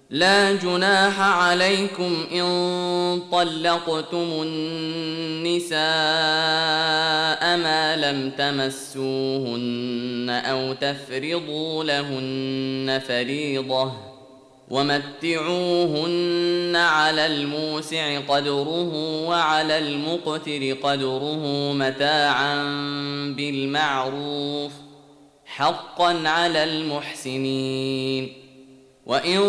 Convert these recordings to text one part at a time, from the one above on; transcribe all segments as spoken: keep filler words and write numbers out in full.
لا جناح عليكم إن طلقتم النساء ما لم تمسوهن أو تفرضوا لهن فريضة، ومتعوهن على الموسع قدره وعلى المقتر قدره متاعا بالمعروف حقا على المحسنين. وإن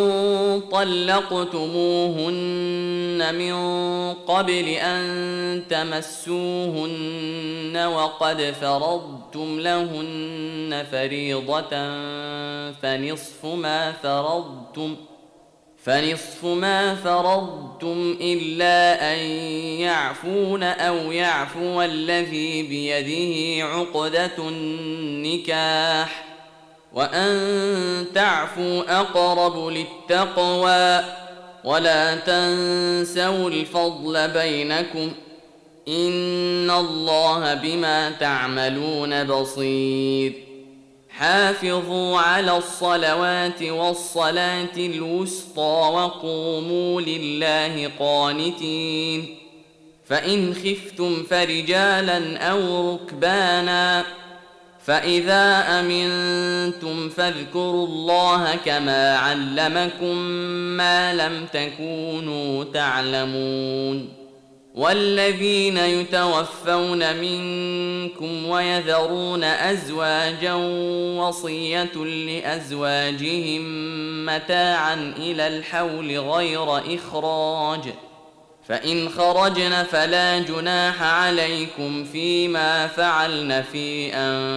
طلقتموهن من قبل أن تمسوهن وقد فرضتم لهن فريضة فنصف ما فرضتم فنصف ما فرضتم إلا أن يعفون أو يعفو الذي بيده عقدة النكاح، وأن تعفوا أقرب للتقوى، ولا تنسوا الفضل بينكم إن الله بما تعملون بصير. حافظوا على الصلوات والصلاة الوسطى وقوموا لله قانتين. فإن خفتم فرجالا أو ركبانا فإذا أمنتم فاذكروا الله كما علمكم ما لم تكونوا تعلمون. والذين يتوفون منكم ويذرون أزواجا وصية لأزواجهم متاعا إلى الحول غير إخراج، فإن خرجن فلا جناح عليكم فيما فعلن في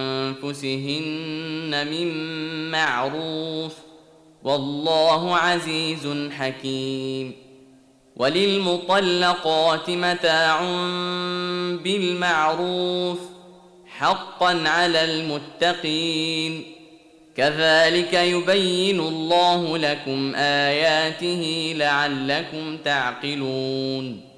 أنفسهن من معروف، والله عزيز حكيم. وللمطلقات متاع بالمعروف حقا على المتقين، كذلك يبين الله لكم آياته لعلكم تعقلون.